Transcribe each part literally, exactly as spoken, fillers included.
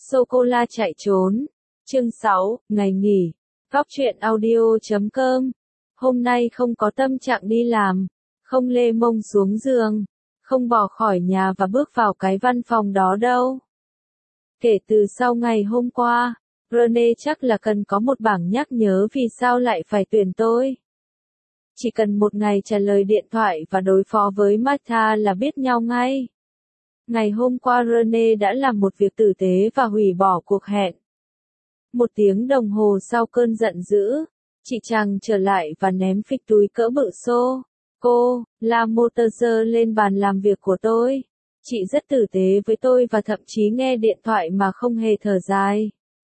Sô-cô-la chạy trốn. Chương sáu, ngày nghỉ. Góc truyện audio chấm com. Hôm nay không có tâm trạng đi làm, không lê mông xuống giường, không bỏ khỏi nhà và bước vào cái văn phòng đó đâu. Kể từ sau ngày hôm qua, Rene chắc là cần có một bảng nhắc nhớ vì sao lại phải tuyển tôi. Chỉ cần một ngày trả lời điện thoại và đối phó với Martha là biết nhau ngay. Ngày hôm qua Rene đã làm một việc tử tế và hủy bỏ cuộc hẹn. Một tiếng đồng hồ sau cơn giận dữ, chị chàng trở lại và ném phịch túi cỡ bự xô. Cô, la Motor lên bàn làm việc của tôi. Chị rất tử tế với tôi và thậm chí nghe điện thoại mà không hề thở dài.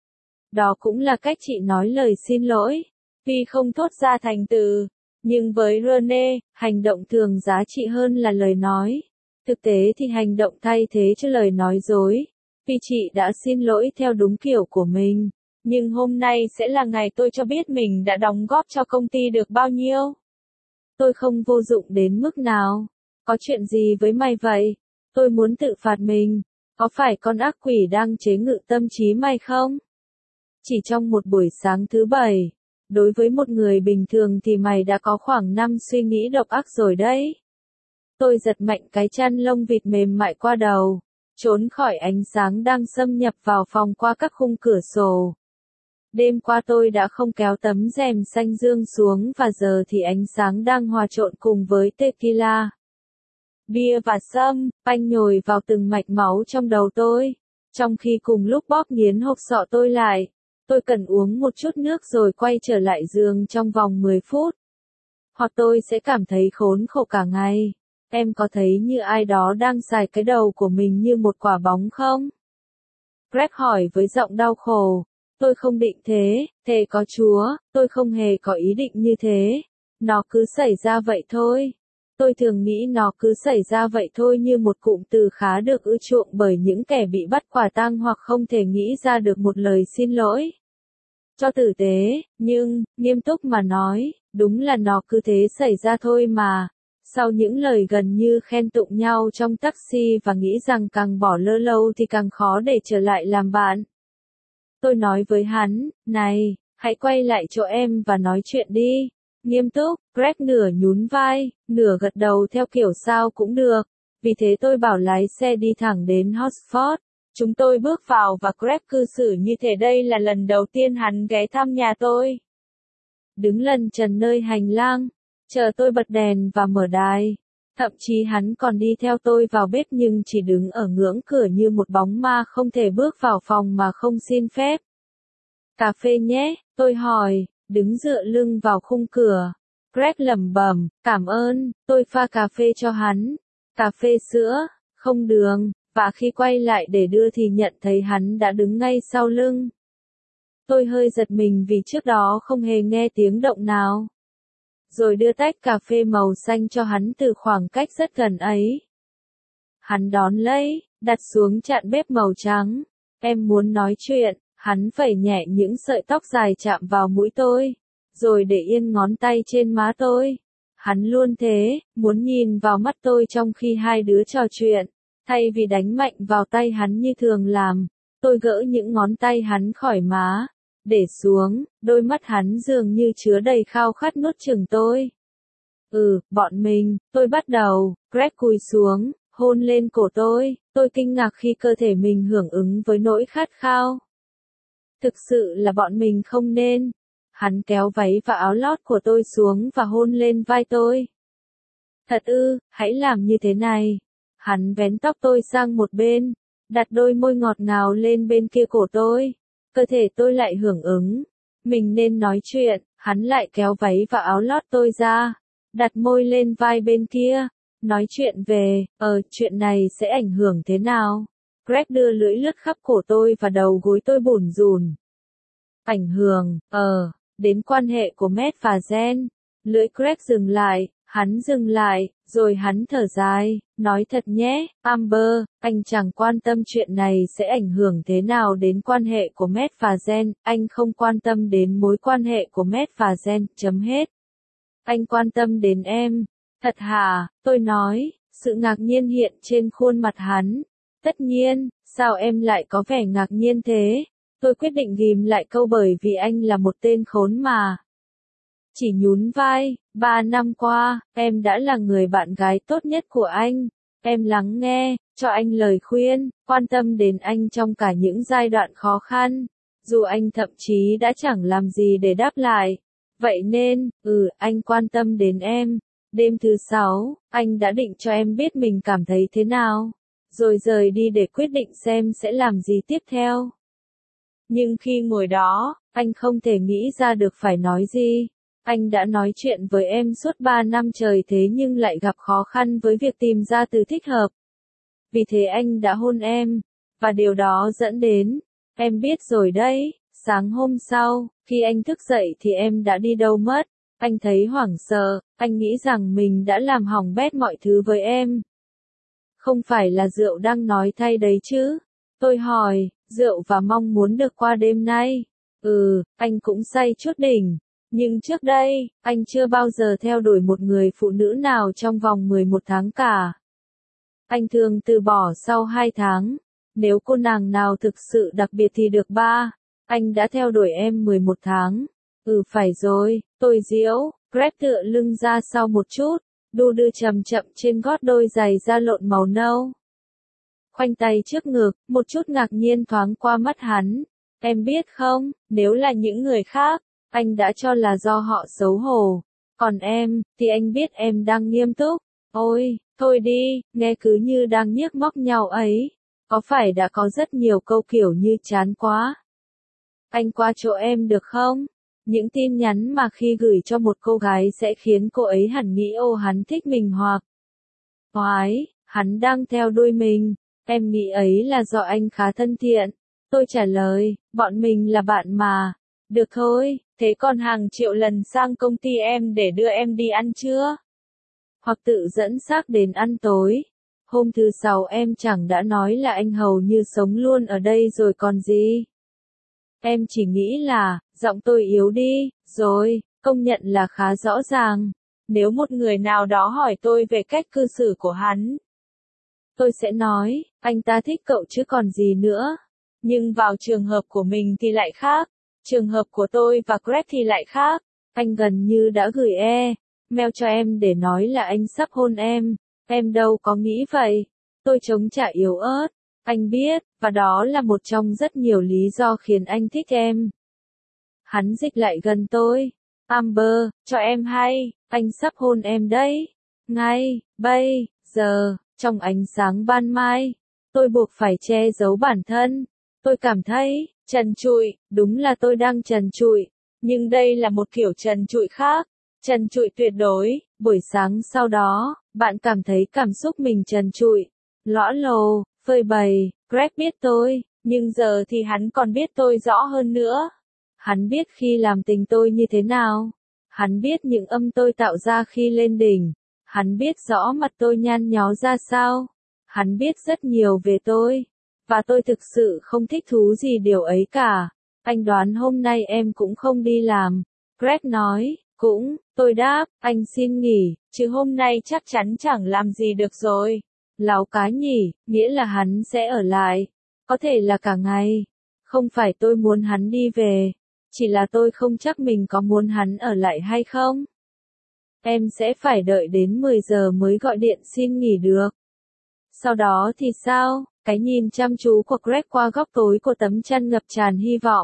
Đó cũng là cách chị nói lời xin lỗi, tuy không thốt ra thành từ. Nhưng với Rene, hành động thường giá trị hơn là lời nói. Thực tế thì hành động thay thế cho lời nói dối. Vì chị đã xin lỗi theo đúng kiểu của mình. Nhưng hôm nay sẽ là ngày tôi cho biết mình đã đóng góp cho công ty được bao nhiêu. Tôi không vô dụng đến mức nào. Có chuyện gì với mày vậy? Tôi muốn tự phạt mình. Có phải con ác quỷ đang chế ngự tâm trí mày không? Chỉ trong một buổi sáng thứ bảy. Đối với một người bình thường thì mày đã có khoảng năm suy nghĩ độc ác rồi đấy. Tôi giật mạnh cái chăn lông vịt mềm mại qua đầu, trốn khỏi ánh sáng đang xâm nhập vào phòng qua các khung cửa sổ. Đêm qua tôi đã không kéo tấm rèm xanh dương xuống và giờ thì ánh sáng đang hòa trộn cùng với tequila, bia và sâm, panh nhồi vào từng mạch máu trong đầu tôi, trong khi cùng lúc bóp nghiến hộp sọ tôi lại. Tôi cần uống một chút nước rồi quay trở lại giường trong vòng mười phút. Hoặc tôi sẽ cảm thấy khốn khổ cả ngày. Em có thấy như ai đó đang xài cái đầu của mình như một quả bóng không? Greg hỏi với giọng đau khổ. Tôi không định thế, thề có Chúa, tôi không hề có ý định như thế. Nó cứ xảy ra vậy thôi. Tôi thường nghĩ nó cứ xảy ra vậy thôi như một cụm từ khá được ưa chuộng bởi những kẻ bị bắt quả tang hoặc không thể nghĩ ra được một lời xin lỗi. Cho tử tế, nhưng, nghiêm túc mà nói, đúng là nó cứ thế xảy ra thôi mà. Sau những lời gần như khen tụng nhau trong taxi và nghĩ rằng càng bỏ lỡ lâu thì càng khó để trở lại làm bạn. Tôi nói với hắn, này, hãy quay lại chỗ em và nói chuyện đi. Nghiêm túc, Greg nửa nhún vai, nửa gật đầu theo kiểu sao cũng được. Vì thế tôi bảo lái xe đi thẳng đến Hotspot. Chúng tôi bước vào và Greg cư xử như thể đây là lần đầu tiên hắn ghé thăm nhà tôi. Đứng lần trần nơi hành lang, chờ tôi bật đèn và mở đài. Thậm chí hắn còn đi theo tôi vào bếp nhưng chỉ đứng ở ngưỡng cửa như một bóng ma không thể bước vào phòng mà không xin phép. Cà phê nhé, tôi hỏi, đứng dựa lưng vào khung cửa. Greg lẩm bẩm, cảm ơn, tôi pha cà phê cho hắn. Cà phê sữa, không đường. Và khi quay lại để đưa thì nhận thấy hắn đã đứng ngay sau lưng. Tôi hơi giật mình vì trước đó không hề nghe tiếng động nào. Rồi đưa tách cà phê màu xanh cho hắn từ khoảng cách rất gần ấy. Hắn đón lấy, đặt xuống chạn bếp màu trắng. Em muốn nói chuyện, hắn phẩy nhẹ những sợi tóc dài chạm vào mũi tôi. Rồi để yên ngón tay trên má tôi. Hắn luôn thế, muốn nhìn vào mắt tôi trong khi hai đứa trò chuyện. Thay vì đánh mạnh vào tay hắn như thường làm, tôi gỡ những ngón tay hắn khỏi má, để xuống, đôi mắt hắn dường như chứa đầy khao khát nuốt chửng tôi. Ừ, bọn mình, tôi bắt đầu, Greg cúi xuống, hôn lên cổ tôi, tôi kinh ngạc khi cơ thể mình hưởng ứng với nỗi khát khao. Thực sự là bọn mình không nên. Hắn kéo váy và áo lót của tôi xuống và hôn lên vai tôi. Thật ư, hãy làm như thế này. Hắn vén tóc tôi sang một bên, đặt đôi môi ngọt ngào lên bên kia cổ tôi. Cơ thể tôi lại hưởng ứng. Mình nên nói chuyện, hắn lại kéo váy và áo lót tôi ra, đặt môi lên vai bên kia. Nói chuyện về, ờ, chuyện này sẽ ảnh hưởng thế nào? Greg đưa lưỡi lướt khắp cổ tôi và đầu gối tôi bủn rủn. Ảnh hưởng, ờ, đến quan hệ của Matt và Jen. Lưỡi Greg dừng lại. Hắn dừng lại, rồi hắn thở dài, nói thật nhé, Amber, anh chẳng quan tâm chuyện này sẽ ảnh hưởng thế nào đến quan hệ của Matt và Jen, anh không quan tâm đến mối quan hệ của Matt và Jen, chấm hết. Anh quan tâm đến em. Thật hả? Tôi nói, sự ngạc nhiên hiện trên khuôn mặt hắn. Tất nhiên, Sao em lại có vẻ ngạc nhiên thế? Tôi quyết định ghim lại câu bởi vì anh là một tên khốn mà. Chỉ nhún vai, ba năm qua, em đã là người bạn gái tốt nhất của anh. Em lắng nghe, cho anh lời khuyên, quan tâm đến anh trong cả những giai đoạn khó khăn. Dù anh thậm chí đã chẳng làm gì để đáp lại. Vậy nên, ừ, anh quan tâm đến em. Đêm thứ sáu, anh đã định cho em biết mình cảm thấy thế nào. Rồi rời đi để quyết định xem sẽ làm gì tiếp theo. Nhưng khi ngồi đó, anh không thể nghĩ ra được phải nói gì. Anh đã nói chuyện với em suốt ba năm trời thế nhưng lại gặp khó khăn với việc tìm ra từ thích hợp. Vì thế anh đã hôn em. Và điều đó dẫn đến, em biết rồi đấy, sáng hôm sau, khi anh thức dậy thì em đã đi đâu mất. Anh thấy hoảng sợ, anh nghĩ rằng mình đã làm hỏng bét mọi thứ với em. Không phải là rượu đang nói thay đấy chứ? Tôi hỏi, rượu và mong muốn được qua đêm nay. Ừ, anh cũng say chút đỉnh. Nhưng trước đây, anh chưa bao giờ theo đuổi một người phụ nữ nào trong vòng mười một tháng cả. Anh thường từ bỏ sau hai tháng. Nếu cô nàng nào thực sự đặc biệt thì được ba. Anh đã theo đuổi em mười một tháng. Ừ phải rồi, tôi diễu, Greg tựa lưng ra sau một chút, đu đưa chậm chậm trên gót đôi giày da lộn màu nâu. Khoanh tay trước ngực, một chút ngạc nhiên thoáng qua mắt hắn. Em biết không, nếu là những người khác, anh đã cho là do họ xấu hổ. Còn em, thì anh biết em đang nghiêm túc. Ôi, thôi đi, nghe cứ như đang nhiếc móc nhau ấy. Có phải đã có rất nhiều câu kiểu như chán quá? Anh qua chỗ em được không? Những tin nhắn mà khi gửi cho một cô gái sẽ khiến cô ấy hẳn nghĩ ô hắn thích mình hoặc oái, hắn đang theo đuôi mình. Em nghĩ ấy là do anh khá thân thiện. Tôi trả lời, bọn mình là bạn mà. Được thôi, thế còn hàng triệu lần sang công ty em để đưa em đi ăn trưa? Hoặc tự dẫn xác đến ăn tối. Hôm thứ sáu em chẳng đã nói là anh hầu như sống luôn ở đây rồi còn gì. Em chỉ nghĩ là, giọng tôi yếu đi, rồi, công nhận là khá rõ ràng. Nếu một người nào đó hỏi tôi về cách cư xử của hắn, tôi sẽ nói, anh ta thích cậu chứ còn gì nữa. Nhưng vào trường hợp của mình thì lại khác. Trường hợp của tôi và Greg thì lại khác. Anh gần như đã gửi e-mail cho em để nói là anh sắp hôn em. Em đâu có nghĩ vậy. Tôi chống trả yếu ớt. Anh biết, và đó là một trong rất nhiều lý do khiến anh thích em. Hắn dịch lại gần tôi. Amber, cho em hay, anh sắp hôn em đấy. Ngay, bây giờ, trong ánh sáng ban mai, tôi buộc phải che giấu bản thân. Tôi cảm thấy trần trụi, đúng là tôi đang trần trụi, nhưng đây là một kiểu trần trụi khác, trần trụi tuyệt đối. Buổi sáng sau đó, bạn cảm thấy cảm xúc mình trần trụi, lõa lồ, phơi bày. Greg biết tôi, nhưng giờ thì hắn còn biết tôi rõ hơn nữa. Hắn biết khi làm tình tôi như thế nào. Hắn biết những âm tôi tạo ra khi lên đỉnh. Hắn biết rõ mặt tôi nhăn nhó ra sao. Hắn biết rất nhiều về tôi. Và tôi thực sự không thích thú gì điều ấy cả. Anh đoán hôm nay em cũng không đi làm. Greg nói, cũng, tôi đáp, anh xin nghỉ, chứ hôm nay chắc chắn chẳng làm gì được rồi. Láo cá nhỉ, nghĩa là hắn sẽ ở lại. Có thể là cả ngày. Không phải tôi muốn hắn đi về. Chỉ là tôi không chắc mình có muốn hắn ở lại hay không. Em sẽ phải đợi đến mười giờ mới gọi điện xin nghỉ được. Sau đó thì sao? Cái nhìn chăm chú của Greg qua góc tối của tấm chăn ngập tràn hy vọng.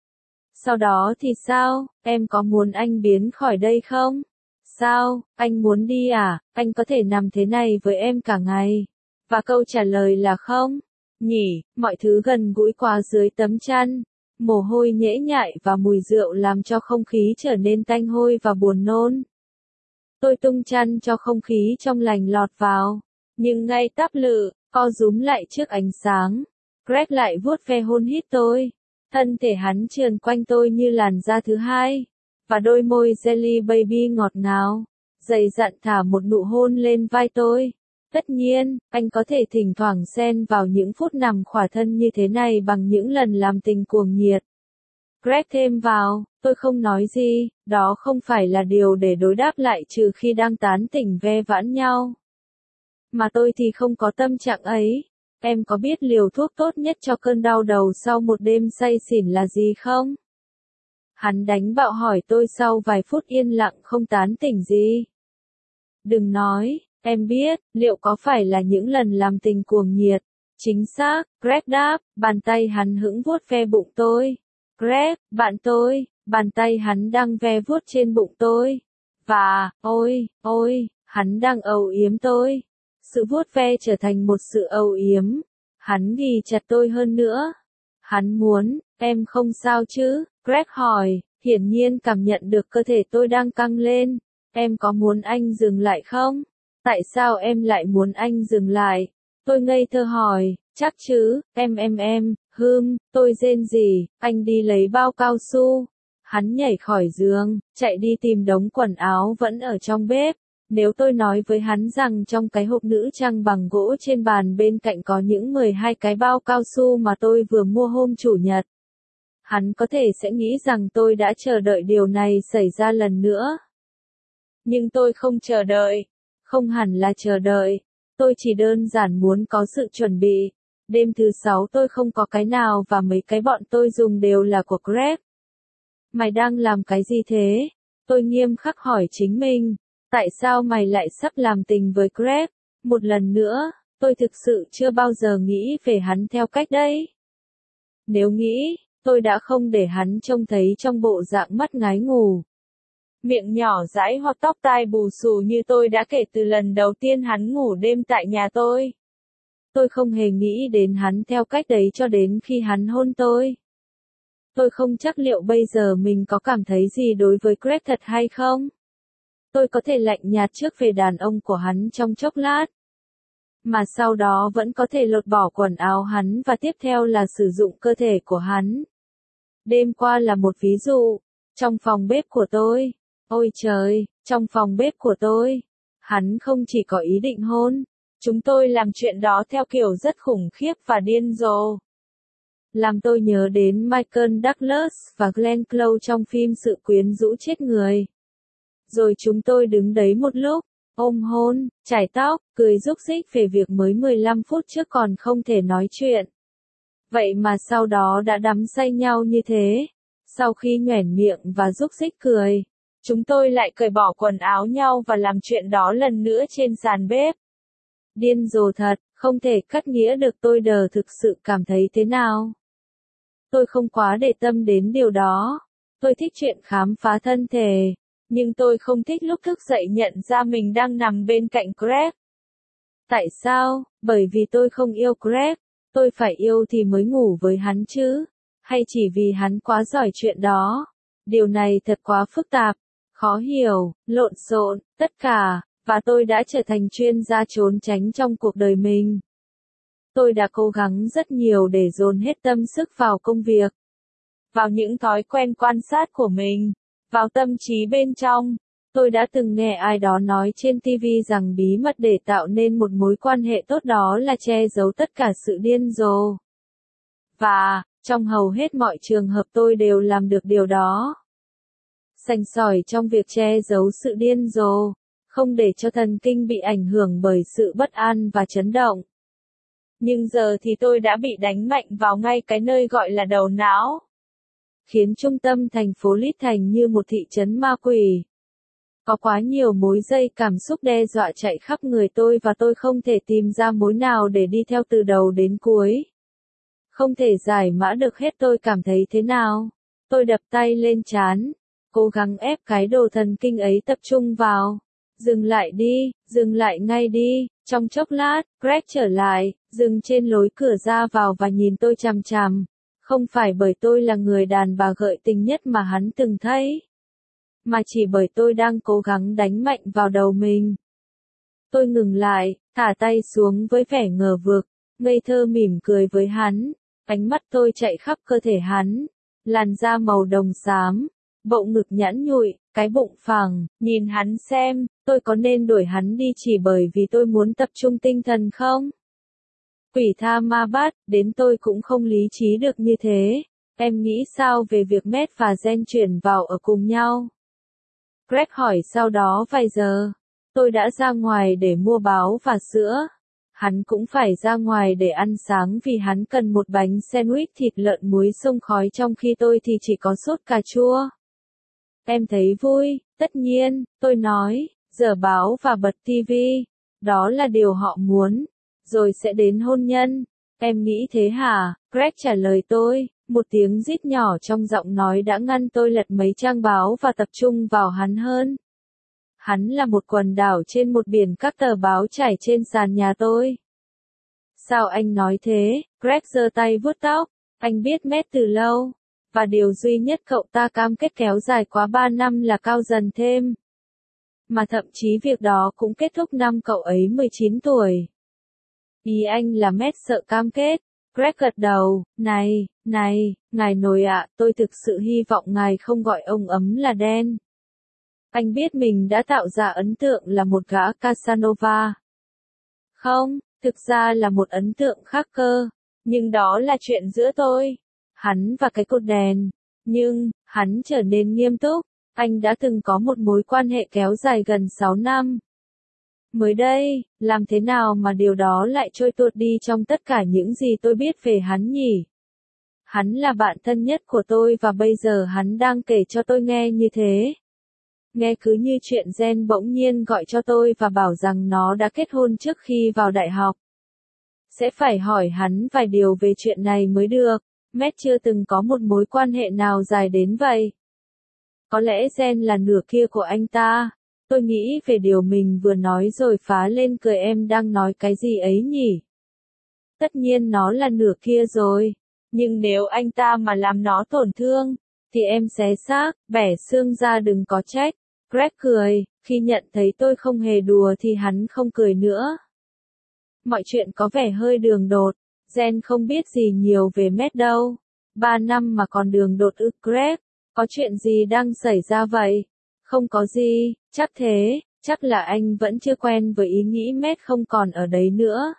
Sau đó thì sao? Em có muốn anh biến khỏi đây không? Sao? Anh muốn đi à? Anh có thể nằm thế này với em cả ngày. Và câu trả lời là không. Nhỉ, mọi thứ gần gũi quá dưới tấm chăn. Mồ hôi nhễ nhại và mùi rượu làm cho không khí trở nên tanh hôi và buồn nôn. Tôi tung chăn cho không khí trong lành lọt vào. Nhưng ngay táp lự, co rúm lại trước ánh sáng. Greg lại vuốt ve hôn hít tôi. Thân thể hắn trườn quanh tôi như làn da thứ hai. Và đôi môi jelly baby ngọt ngào. Dày dặn thả một nụ hôn lên vai tôi. Tất nhiên, anh có thể thỉnh thoảng xen vào những phút nằm khỏa thân như thế này bằng những lần làm tình cuồng nhiệt. Greg thêm vào, tôi không nói gì, đó không phải là điều để đối đáp lại trừ khi đang tán tỉnh ve vãn nhau. Mà tôi thì không có tâm trạng ấy. em có biết liều thuốc tốt nhất cho cơn đau đầu sau một đêm say xỉn là gì không? Hắn đánh bạo hỏi tôi sau vài phút yên lặng không tán tỉnh gì. Đừng nói, em biết, liệu có phải là những lần làm tình cuồng nhiệt? Chính xác, Greg đáp, bàn tay hắn hững vuốt ve bụng tôi. Greg, bạn tôi, bàn tay hắn đang ve vuốt trên bụng tôi. Và, ôi, ôi, hắn đang âu yếm tôi. Sự vuốt ve trở thành một sự âu yếm. Hắn ghì chặt tôi hơn nữa. Hắn muốn, em không sao chứ? Greg hỏi, hiển nhiên cảm nhận được cơ thể tôi đang căng lên. Em có muốn anh dừng lại không? Tại sao em lại muốn anh dừng lại? Tôi ngây thơ hỏi, chắc chứ, em em em, hưm, tôi rên rỉ, anh đi lấy bao cao su. Hắn nhảy khỏi giường, chạy đi tìm đống quần áo vẫn ở trong bếp. Nếu tôi nói với hắn rằng trong cái hộp nữ trang bằng gỗ trên bàn bên cạnh có những mười hai cái bao cao su mà tôi vừa mua hôm chủ nhật, hắn có thể sẽ nghĩ rằng tôi đã chờ đợi điều này xảy ra lần nữa. Nhưng tôi không chờ đợi. Không hẳn là chờ đợi. Tôi chỉ đơn giản muốn có sự chuẩn bị. Đêm thứ sáu tôi không có cái nào và mấy cái bọn tôi dùng đều là của Greg. Mày đang làm cái gì thế? Tôi nghiêm khắc hỏi chính mình. Tại sao mày lại sắp làm tình với Greg? Một lần nữa, tôi thực sự chưa bao giờ nghĩ về hắn theo cách đấy. Nếu nghĩ, tôi đã không để hắn trông thấy trong bộ dạng mắt ngái ngủ. Miệng nhỏ dãi hoặc tóc tai bù xù như tôi đã kể từ lần đầu tiên hắn ngủ đêm tại nhà tôi. Tôi không hề nghĩ đến hắn theo cách đấy cho đến khi hắn hôn tôi. Tôi không chắc liệu bây giờ mình có cảm thấy gì đối với Greg thật hay không. Tôi có thể lạnh nhạt trước về đàn ông của hắn trong chốc lát. Mà sau đó vẫn có thể lột bỏ quần áo hắn và tiếp theo là sử dụng cơ thể của hắn. Đêm qua là một ví dụ. Trong phòng bếp của tôi. Ôi trời, trong phòng bếp của tôi. Hắn không chỉ có ý định hôn. Chúng tôi làm chuyện đó theo kiểu rất khủng khiếp và điên rồ. Làm tôi nhớ đến Michael Douglas và Glenn Close trong phim Sự quyến rũ chết người. Rồi chúng tôi đứng đấy một lúc, ôm hôn, chải tóc, cười rúc rích về việc mới mười lăm phút trước còn không thể nói chuyện. Vậy mà sau đó đã đắm say nhau như thế. Sau khi nhoẻn miệng và rúc rích cười, chúng tôi lại cởi bỏ quần áo nhau và làm chuyện đó lần nữa trên sàn bếp. Điên rồ thật, không thể cắt nghĩa được tôi đờ thực sự cảm thấy thế nào. Tôi không quá để tâm đến điều đó. Tôi thích chuyện khám phá thân thể. Nhưng tôi không thích lúc thức dậy nhận ra mình đang nằm bên cạnh Greg. Tại sao? Bởi vì tôi không yêu Greg. Tôi phải yêu thì mới ngủ với hắn chứ. Hay chỉ vì hắn quá giỏi chuyện đó. Điều này thật quá phức tạp, khó hiểu, lộn xộn, tất cả. Và tôi đã trở thành chuyên gia trốn tránh trong cuộc đời mình. Tôi đã cố gắng rất nhiều để dồn hết tâm sức vào công việc. Vào những thói quen quan sát của mình. Vào tâm trí bên trong. Tôi đã từng nghe ai đó nói trên ti vi rằng bí mật để tạo nên một mối quan hệ tốt đó là che giấu tất cả sự điên rồ. Và, trong hầu hết mọi trường hợp tôi đều làm được điều đó. Sành sỏi trong việc che giấu sự điên rồ. Không để cho thần kinh bị ảnh hưởng bởi sự bất an và chấn động. Nhưng giờ thì tôi đã bị đánh mạnh vào ngay cái nơi gọi là đầu não. Khiến trung tâm thành phố Lít thành như một thị trấn ma quỷ. Có quá nhiều mối dây cảm xúc đe dọa chạy khắp người tôi và tôi không thể tìm ra mối nào để đi theo từ đầu đến cuối. Không thể giải mã được hết tôi cảm thấy thế nào. Tôi đập tay lên trán, cố gắng ép cái đồ thần kinh ấy tập trung vào. Dừng lại đi, dừng lại ngay đi. Trong chốc lát, Greg trở lại, dừng trên lối cửa ra vào và nhìn tôi chằm chằm. Không phải bởi tôi là người đàn bà gợi tình nhất mà hắn từng thấy. Mà chỉ bởi tôi đang cố gắng đánh mạnh vào đầu mình. Tôi ngừng lại, thả tay xuống với vẻ ngờ vực, ngây thơ mỉm cười với hắn. Ánh mắt tôi chạy khắp cơ thể hắn. Làn da màu đồng xám, bộ ngực nhẵn nhụi, cái bụng phẳng. Nhìn hắn xem, tôi có nên đuổi hắn đi chỉ bởi vì tôi muốn tập trung tinh thần không? Quỷ tha ma bắt, đến tôi cũng không lý trí được như thế. Em nghĩ sao về việc Matt và Jen chuyển vào ở cùng nhau? Greg hỏi sau đó vài giờ. Tôi đã ra ngoài để mua báo và sữa. Hắn cũng phải ra ngoài để ăn sáng vì hắn cần một bánh sandwich thịt lợn muối xông khói trong khi tôi thì chỉ có sốt cà chua. Em thấy vui, tất nhiên, tôi nói, dở báo và bật tivi. Đó là điều họ muốn. Rồi sẽ đến hôn nhân. Em nghĩ thế hả? Greg trả lời tôi, một tiếng rít nhỏ trong giọng nói đã ngăn tôi lật mấy trang báo và tập trung vào hắn hơn. Hắn là một quần đảo trên một biển các tờ báo trải trên sàn nhà tôi. Sao anh nói thế? Greg giơ tay vuốt tóc. Anh biết Matt từ lâu. Và điều duy nhất cậu ta cam kết kéo dài quá ba năm là cao dần thêm. Mà thậm chí việc đó cũng kết thúc năm cậu ấy mười chín tuổi. Ý anh là Matt sợ cam kết. Greg gật đầu, này, này, ngài nội ạ, tôi thực sự hy vọng ngài không gọi ông ấm là đen. Anh biết mình đã tạo ra ấn tượng là một gã Casanova. Không, thực ra là một ấn tượng khác cơ. Nhưng đó là chuyện giữa tôi, hắn và cái cột đèn. Nhưng, hắn trở nên nghiêm túc. Anh đã từng có một mối quan hệ kéo dài gần sáu năm. Mới đây, làm thế nào mà điều đó lại trôi tuột đi trong tất cả những gì tôi biết về hắn nhỉ? Hắn là bạn thân nhất của tôi và bây giờ hắn đang kể cho tôi nghe như thế. Nghe cứ như chuyện Jen bỗng nhiên gọi cho tôi và bảo rằng nó đã kết hôn trước khi vào đại học. Sẽ phải hỏi hắn vài điều về chuyện này mới được. Matt chưa từng có một mối quan hệ nào dài đến vậy. Có lẽ Jen là nửa kia của anh ta. Tôi nghĩ về điều mình vừa nói rồi phá lên cười. Em đang nói cái gì ấy nhỉ? Tất nhiên nó là nửa kia rồi. Nhưng nếu anh ta mà làm nó tổn thương, thì em xé xác, bẻ xương ra đừng có trách. Greg cười, khi nhận thấy tôi không hề đùa thì hắn không cười nữa. Mọi chuyện có vẻ hơi đường đột. Jen không biết gì nhiều về Matt đâu. Ba năm mà còn đường đột ư? Greg, có chuyện gì đang xảy ra vậy? Không có gì, chắc thế, chắc là anh vẫn chưa quen với ý nghĩ Matt không còn ở đấy nữa.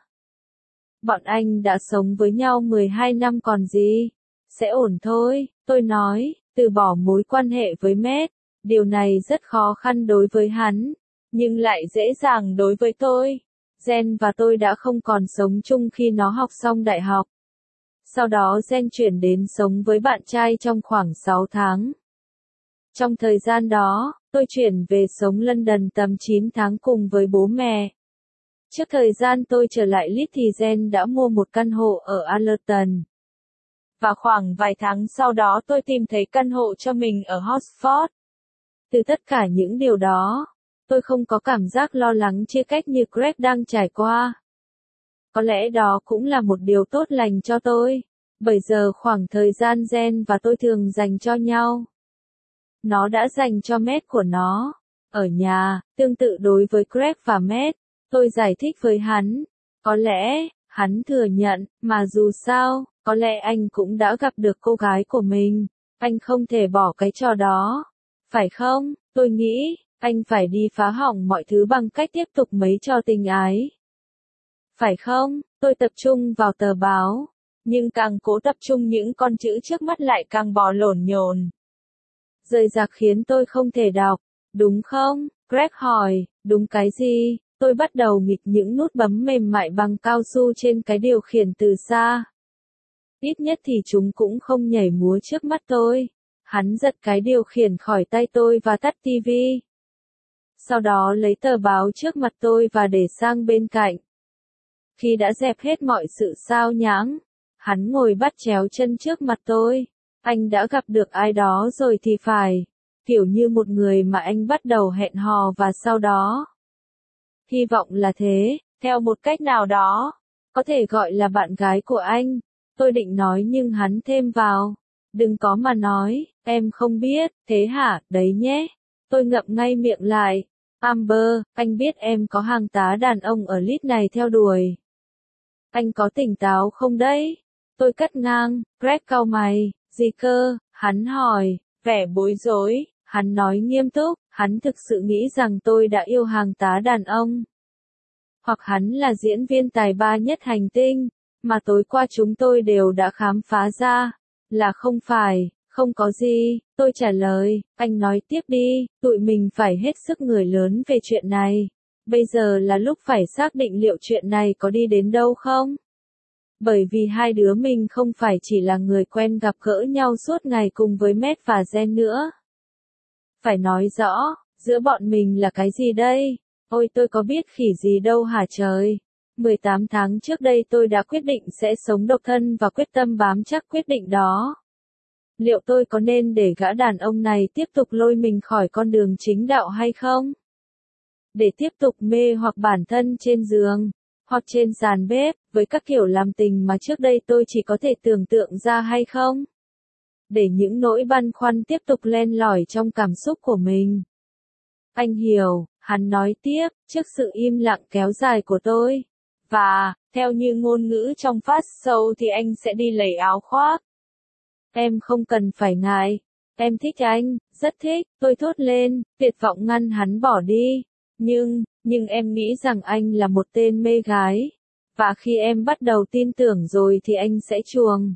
Bọn anh đã sống với nhau mười hai năm còn gì. Sẽ ổn thôi, tôi nói, từ bỏ mối quan hệ với Matt. Điều này rất khó khăn đối với hắn, nhưng lại dễ dàng đối với tôi. Jen và tôi đã không còn sống chung khi nó học xong đại học. Sau đó Jen chuyển đến sống với bạn trai trong khoảng sáu tháng. Trong thời gian đó, tôi chuyển về sống London tầm chín tháng cùng với bố mẹ. Trước thời gian tôi trở lại Leeds thì Jen đã mua một căn hộ ở Allerton. Và khoảng vài tháng sau đó tôi tìm thấy căn hộ cho mình ở Oxford. Từ tất cả những điều đó, tôi không có cảm giác lo lắng chia cách như Greg đang trải qua. Có lẽ đó cũng là một điều tốt lành cho tôi, bởi giờ khoảng thời gian Jen và tôi thường dành cho nhau. Nó đã dành cho Matt của nó. Ở nhà, tương tự đối với Greg và Matt, tôi giải thích với hắn. Có lẽ, hắn thừa nhận, mà dù sao, có lẽ anh cũng đã gặp được cô gái của mình. Anh không thể bỏ cái trò đó. Phải không? Tôi nghĩ, anh phải đi phá hỏng mọi thứ bằng cách tiếp tục mấy trò tình ái. Phải không? Tôi tập trung vào tờ báo. Nhưng càng cố tập trung những con chữ trước mắt lại càng bò lổn nhổn. Rời rạc khiến tôi không thể đọc. Đúng không? Greg hỏi, đúng cái gì? Tôi bắt đầu nghịch những nút bấm mềm mại bằng cao su trên cái điều khiển từ xa. Ít nhất thì chúng cũng không nhảy múa trước mắt tôi. Hắn giật cái điều khiển khỏi tay tôi và tắt tivi. Sau đó lấy tờ báo trước mặt tôi và để sang bên cạnh. Khi đã dẹp hết mọi sự sao nhãng, hắn ngồi bắt chéo chân trước mặt tôi. Anh đã gặp được ai đó rồi thì phải. Kiểu như một người mà anh bắt đầu hẹn hò và sau đó. Hy vọng là thế, theo một cách nào đó. Có thể gọi là bạn gái của anh. Tôi định nói nhưng hắn thêm vào. Đừng có mà nói, em không biết, thế hả, đấy nhé. Tôi ngậm ngay miệng lại. Amber, anh biết em có hàng tá đàn ông ở Leeds này theo đuổi. Anh có tỉnh táo không đấy? Tôi cắt ngang, Greg cau mày, gì cơ, hắn hỏi, vẻ bối rối, hắn nói nghiêm túc, hắn thực sự nghĩ rằng tôi đã yêu hàng tá đàn ông. Hoặc hắn là diễn viên tài ba nhất hành tinh, mà tối qua chúng tôi đều đã khám phá ra, là không phải, không có gì, tôi trả lời, anh nói tiếp đi, tụi mình phải hết sức người lớn về chuyện này. Bây giờ là lúc phải xác định liệu chuyện này có đi đến đâu không? Bởi vì hai đứa mình không phải chỉ là người quen gặp gỡ nhau suốt ngày cùng với Matt và Jen nữa. Phải nói rõ, giữa bọn mình là cái gì đây? Ôi tôi có biết khỉ gì đâu hả trời. mười tám tháng trước đây tôi đã quyết định sẽ sống độc thân và quyết tâm bám chắc quyết định đó. Liệu tôi có nên để gã đàn ông này tiếp tục lôi mình khỏi con đường chính đạo hay không? Để tiếp tục mê hoặc bản thân trên giường, hoặc trên sàn bếp, với các kiểu làm tình mà trước đây tôi chỉ có thể tưởng tượng ra hay không? Để những nỗi băn khoăn tiếp tục len lỏi trong cảm xúc của mình. Anh hiểu, hắn nói tiếp, trước sự im lặng kéo dài của tôi. Và, theo như ngôn ngữ trong phát show thì anh sẽ đi lấy áo khoác. Em không cần phải ngại. Em thích anh, rất thích, tôi thốt lên, tuyệt vọng ngăn hắn bỏ đi. Nhưng, nhưng em nghĩ rằng anh là một tên mê gái. Và khi em bắt đầu tin tưởng rồi thì anh sẽ chuồng.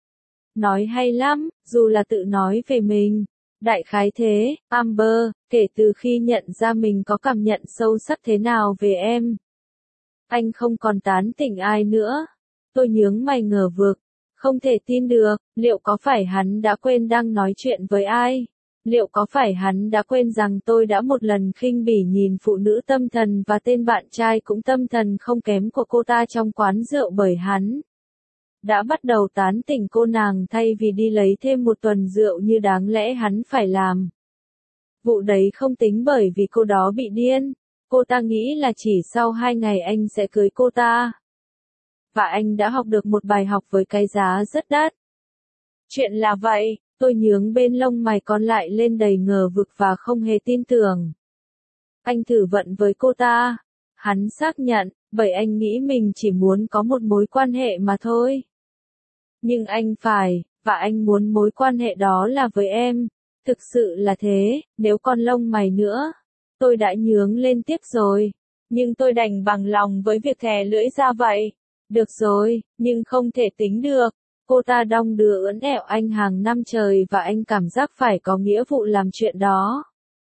Nói hay lắm, dù là tự nói về mình. Đại khái thế, Amber, kể từ khi nhận ra mình có cảm nhận sâu sắc thế nào về em. Anh không còn tán tỉnh ai nữa. Tôi nhướng mày ngờ vực. Không thể tin được, liệu có phải hắn đã quên đang nói chuyện với ai? Liệu có phải hắn đã quên rằng tôi đã một lần khinh bỉ nhìn phụ nữ tâm thần và tên bạn trai cũng tâm thần không kém của cô ta trong quán rượu bởi hắn? Đã bắt đầu tán tỉnh cô nàng thay vì đi lấy thêm một tuần rượu như đáng lẽ hắn phải làm. Vụ đấy không tính bởi vì cô đó bị điên. Cô ta nghĩ là chỉ sau hai ngày anh sẽ cưới cô ta. Và anh đã học được một bài học với cái giá rất đắt. Chuyện là vậy, tôi nhướng bên lông mày còn lại lên đầy ngờ vực và không hề tin tưởng. Anh thử vận với cô ta. Hắn xác nhận, bởi anh nghĩ mình chỉ muốn có một mối quan hệ mà thôi. Nhưng anh phải, và anh muốn mối quan hệ đó là với em. Thực sự là thế, nếu còn lông mày nữa. Tôi đã nhướng lên tiếp rồi. Nhưng tôi đành bằng lòng với việc thè lưỡi ra vậy. Được rồi, nhưng không thể tính được. Cô ta đong đưa ưỡn ẹo anh hàng năm trời và anh cảm giác phải có nghĩa vụ làm chuyện đó.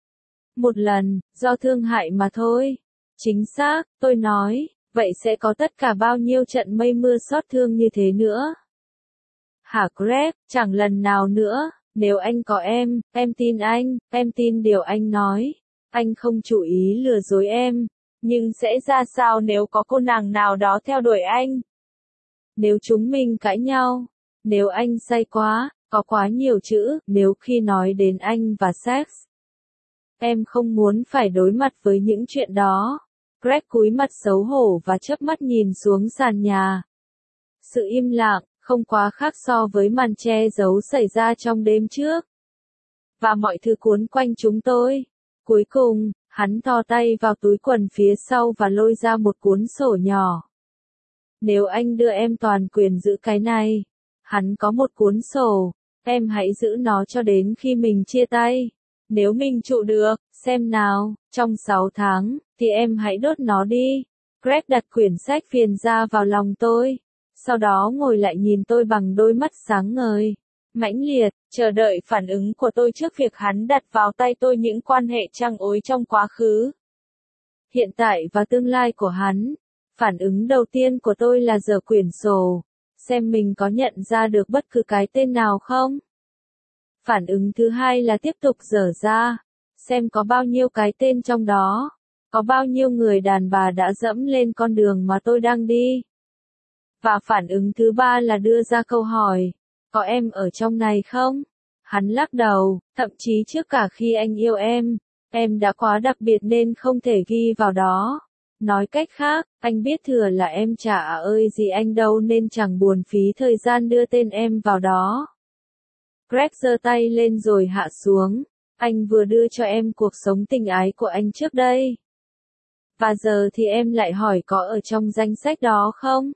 Một lần, do thương hại mà thôi. Chính xác, tôi nói, vậy sẽ có tất cả bao nhiêu trận mây mưa xót thương như thế nữa? Hả Greg, chẳng lần nào nữa, nếu anh có em, em tin anh, em tin điều anh nói. Anh không chủ ý lừa dối em. Nhưng sẽ ra sao nếu có cô nàng nào đó theo đuổi anh? Nếu chúng mình cãi nhau, nếu anh say quá, có quá nhiều chữ, nếu khi nói đến anh và sex. Em không muốn phải đối mặt với những chuyện đó. Greg cúi mặt xấu hổ và chớp mắt nhìn xuống sàn nhà. Sự im lặng, không quá khác so với màn che giấu xảy ra trong đêm trước. Và mọi thứ cuốn quanh chúng tôi. Cuối cùng, hắn thò tay vào túi quần phía sau và lôi ra một cuốn sổ nhỏ. Nếu anh đưa em toàn quyền giữ cái này, hắn có một cuốn sổ, em hãy giữ nó cho đến khi mình chia tay. Nếu mình trụ được, xem nào, trong sáu tháng, thì em hãy đốt nó đi. Greg đặt quyển sách phiền ra vào lòng tôi, sau đó ngồi lại nhìn tôi bằng đôi mắt sáng ngời, mãnh liệt, chờ đợi phản ứng của tôi trước việc hắn đặt vào tay tôi những quan hệ trăng ối trong quá khứ, hiện tại và tương lai của hắn. Phản ứng đầu tiên của tôi là giở quyển sổ, xem mình có nhận ra được bất cứ cái tên nào không. Phản ứng thứ hai là tiếp tục dở ra, xem có bao nhiêu cái tên trong đó, có bao nhiêu người đàn bà đã dẫm lên con đường mà tôi đang đi. Và phản ứng thứ ba là đưa ra câu hỏi, có em ở trong này không? Hắn lắc đầu, thậm chí trước cả khi anh yêu em, em đã quá đặc biệt nên không thể ghi vào đó. Nói cách khác, anh biết thừa là em chả ơi gì anh đâu nên chẳng buồn phí thời gian đưa tên em vào đó. Greg giơ tay lên rồi hạ xuống. Anh vừa đưa cho em cuộc sống tình ái của anh trước đây. Và giờ thì em lại hỏi có ở trong danh sách đó không?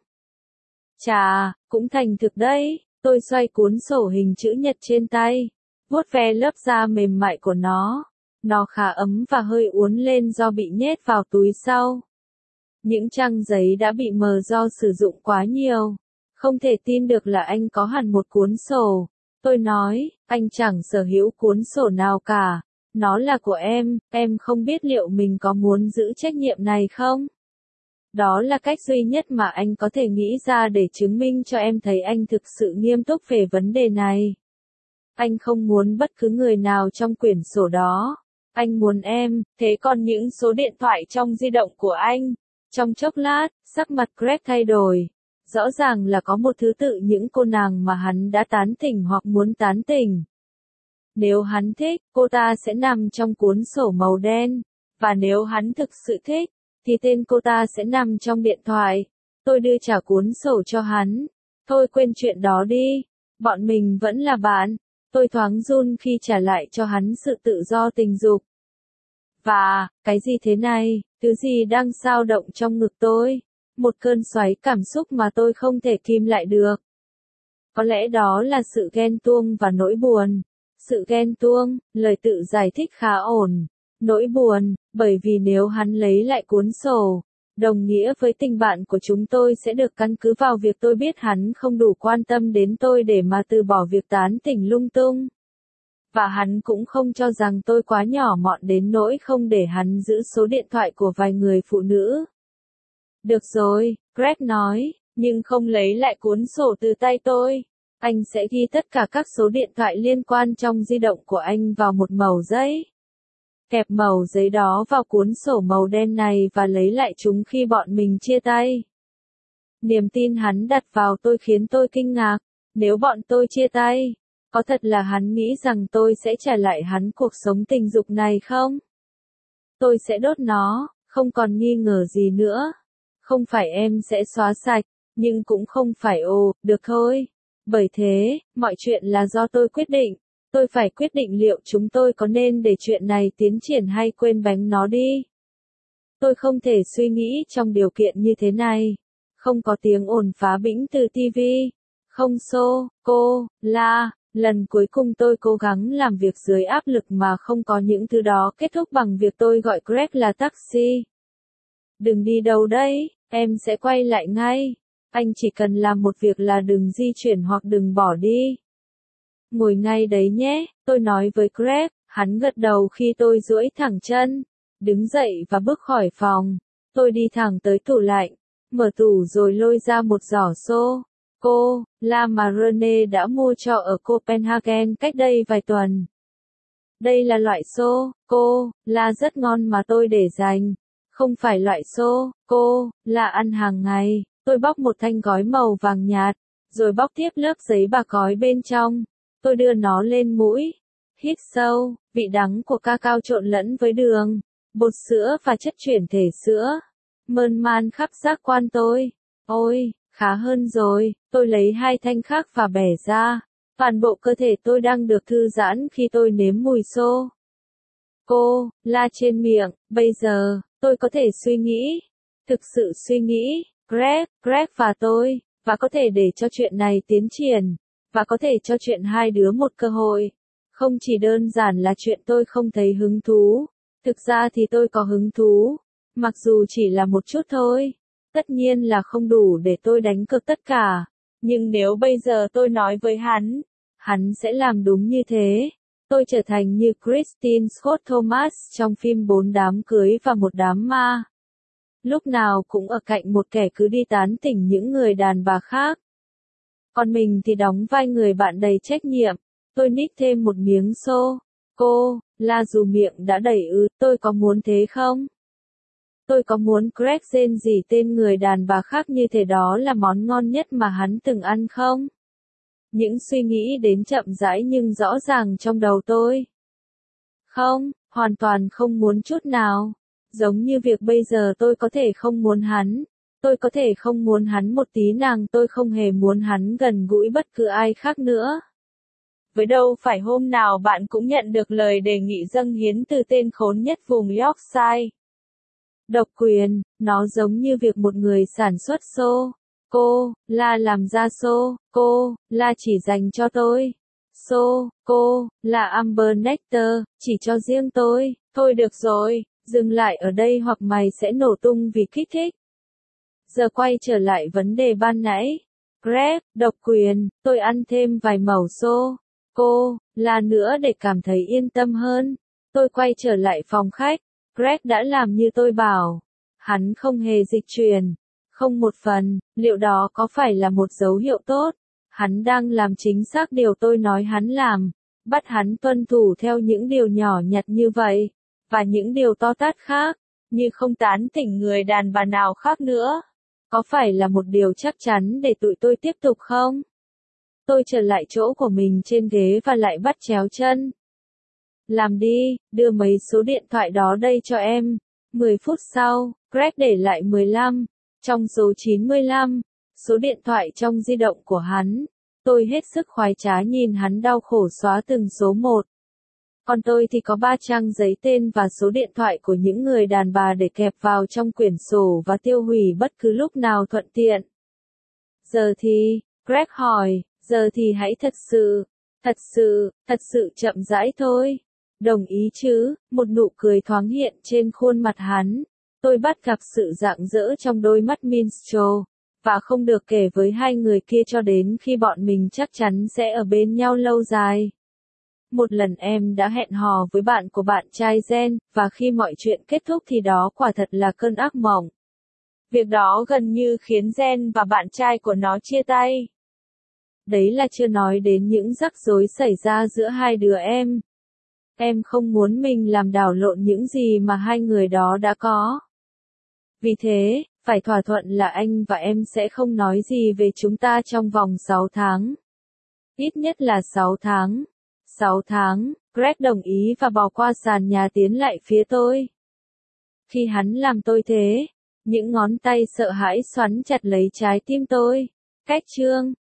Chà, cũng thành thực đấy. Tôi xoay cuốn sổ hình chữ nhật trên tay, vuốt ve lớp da mềm mại của nó. Nó khá ấm và hơi uốn lên do bị nhét vào túi sau. Những trang giấy đã bị mờ do sử dụng quá nhiều. Không thể tin được là anh có hẳn một cuốn sổ. Tôi nói, anh chẳng sở hữu cuốn sổ nào cả. Nó là của em, em không biết liệu mình có muốn giữ trách nhiệm này không? Đó là cách duy nhất mà anh có thể nghĩ ra để chứng minh cho em thấy anh thực sự nghiêm túc về vấn đề này. Anh không muốn bất cứ người nào trong quyển sổ đó. Anh muốn em, thế còn những số điện thoại trong di động của anh? Trong chốc lát, sắc mặt Greg thay đổi. Rõ ràng là có một thứ tự những cô nàng mà hắn đã tán tỉnh hoặc muốn tán tỉnh. Nếu hắn thích, cô ta sẽ nằm trong cuốn sổ màu đen. Và nếu hắn thực sự thích, thì tên cô ta sẽ nằm trong điện thoại. Tôi đưa trả cuốn sổ cho hắn. Thôi quên chuyện đó đi. Bọn mình vẫn là bạn. Tôi thoáng run khi trả lại cho hắn sự tự do tình dục. Và, cái gì thế này, thứ gì đang dao động trong ngực tôi? Một cơn xoáy cảm xúc mà tôi không thể kìm lại được. Có lẽ đó là sự ghen tuông và nỗi buồn. Sự ghen tuông, lời tự giải thích khá ổn. Nỗi buồn, bởi vì nếu hắn lấy lại cuốn sổ, đồng nghĩa với tình bạn của chúng tôi sẽ được căn cứ vào việc tôi biết hắn không đủ quan tâm đến tôi để mà từ bỏ việc tán tỉnh lung tung. Và hắn cũng không cho rằng tôi quá nhỏ mọn đến nỗi không để hắn giữ số điện thoại của vài người phụ nữ. Được rồi, Greg nói, nhưng không lấy lại cuốn sổ từ tay tôi. Anh sẽ ghi tất cả các số điện thoại liên quan trong di động của anh vào một mẩu giấy. Kẹp mẩu giấy đó vào cuốn sổ màu đen này và lấy lại chúng khi bọn mình chia tay. Niềm tin hắn đặt vào tôi khiến tôi kinh ngạc. Nếu bọn tôi chia tay, có thật là hắn nghĩ rằng tôi sẽ trả lại hắn cuộc sống tình dục này không? Tôi sẽ đốt nó, không còn nghi ngờ gì nữa. Không phải em sẽ xóa sạch, nhưng cũng không phải ồ, được thôi. Bởi thế, mọi chuyện là do tôi quyết định. Tôi phải quyết định liệu chúng tôi có nên để chuyện này tiến triển hay quên bánh nó đi. Tôi không thể suy nghĩ trong điều kiện như thế này. Không có tiếng ồn phá bĩnh từ ti vi. Không xô, cô, la. Lần cuối cùng tôi cố gắng làm việc dưới áp lực mà không có những thứ đó kết thúc bằng việc tôi gọi Greg là taxi. Đừng đi đâu đấy, em sẽ quay lại ngay. Anh chỉ cần làm một việc là đừng di chuyển hoặc đừng bỏ đi. Ngồi ngay đấy nhé, tôi nói với Greg, hắn gật đầu khi tôi duỗi thẳng chân. Đứng dậy và bước khỏi phòng. Tôi đi thẳng tới tủ lạnh, mở tủ rồi lôi ra một giỏ xô. Cô, la mà Rene đã mua cho ở Copenhagen cách đây vài tuần. Đây là loại xô, cô, la rất ngon mà tôi để dành. Không phải loại xô, cô, là ăn hàng ngày. Tôi bóc một thanh gói màu vàng nhạt, rồi bóc tiếp lớp giấy bạc gói bên trong. Tôi đưa nó lên mũi. Hít sâu, vị đắng của cacao trộn lẫn với đường, bột sữa và chất chuyển thể sữa. Mơn man khắp giác quan tôi. Ôi, khá hơn rồi. Tôi lấy hai thanh khác và bẻ ra. Toàn bộ cơ thể tôi đang được thư giãn khi tôi nếm mùi xô. Cô, la trên miệng, bây giờ, tôi có thể suy nghĩ. Thực sự suy nghĩ, Greg, Greg và tôi, và có thể để cho chuyện này tiến triển, và có thể cho chuyện hai đứa một cơ hội. Không chỉ đơn giản là chuyện tôi không thấy hứng thú, thực ra thì tôi có hứng thú, mặc dù chỉ là một chút thôi. Tất nhiên là không đủ để tôi đánh cược tất cả, nhưng nếu bây giờ tôi nói với hắn, hắn sẽ làm đúng như thế. Tôi trở thành như Christine Scott Thomas trong phim Bốn đám cưới và một đám ma. Lúc nào cũng ở cạnh một kẻ cứ đi tán tỉnh những người đàn bà khác. Còn mình thì đóng vai người bạn đầy trách nhiệm. Tôi nít thêm một miếng xô. Cô, la dù miệng đã đầy ư, tôi có muốn thế không? Tôi có muốn Greg rên rỉ tên người đàn bà khác như thế đó là món ngon nhất mà hắn từng ăn không? Những suy nghĩ đến chậm rãi nhưng rõ ràng trong đầu tôi. Không, hoàn toàn không muốn chút nào. Giống như việc bây giờ tôi có thể không muốn hắn. Tôi có thể không muốn hắn một tí nàng, tôi không hề muốn hắn gần gũi bất cứ ai khác nữa. Với đâu phải hôm nào bạn cũng nhận được lời đề nghị dâng hiến từ tên khốn nhất vùng Yorkshire. Độc quyền, nó giống như việc một người sản xuất xô. Cô, la làm ra xô, cô, la chỉ dành cho tôi. Xô, cô, là Amber Nectar, chỉ cho riêng tôi. Thôi được rồi, dừng lại ở đây hoặc mày sẽ nổ tung vì kích thích. Giờ quay trở lại vấn đề ban nãy. Greg, độc quyền, tôi ăn thêm vài mẩu xô. Cô, là nữa để cảm thấy yên tâm hơn. Tôi quay trở lại phòng khách. Greg đã làm như tôi bảo. Hắn không hề dịch chuyển. Không một phần, liệu đó có phải là một dấu hiệu tốt? Hắn đang làm chính xác điều tôi nói hắn làm. Bắt hắn tuân thủ theo những điều nhỏ nhặt như vậy. Và những điều to tát khác, như không tán tỉnh người đàn bà nào khác nữa. Có phải là một điều chắc chắn để tụi tôi tiếp tục không? Tôi trở lại chỗ của mình trên ghế và lại bắt chéo chân. Làm đi, đưa mấy số điện thoại đó đây cho em. mười phút sau, Greg để lại mười lăm. Trong số chín mươi lăm, số điện thoại trong di động của hắn. Tôi hết sức khoái trá nhìn hắn đau khổ xóa từng số một. Còn tôi thì có ba trang giấy tên và số điện thoại của những người đàn bà để kẹp vào trong quyển sổ và tiêu hủy bất cứ lúc nào thuận tiện. Giờ thì, Greg hỏi, giờ thì hãy thật sự, thật sự, thật sự chậm rãi thôi. Đồng ý chứ, một nụ cười thoáng hiện trên khuôn mặt hắn. Tôi bắt gặp sự rạng rỡ trong đôi mắt Minstrel, và không được kể với hai người kia cho đến khi bọn mình chắc chắn sẽ ở bên nhau lâu dài. Một lần em đã hẹn hò với bạn của bạn trai Jen, và khi mọi chuyện kết thúc thì đó quả thật là cơn ác mộng. Việc đó gần như khiến Jen và bạn trai của nó chia tay. Đấy là chưa nói đến những rắc rối xảy ra giữa hai đứa em. Em không muốn mình làm đảo lộn những gì mà hai người đó đã có. Vì thế, phải thỏa thuận là anh và em sẽ không nói gì về chúng ta trong vòng sáu tháng. Ít nhất là sáu tháng. sáu tháng, Greg đồng ý và bò qua sàn nhà tiến lại phía tôi. Khi hắn làm tôi thế, những ngón tay sợ hãi xoắn chặt lấy trái tim tôi. Cách chương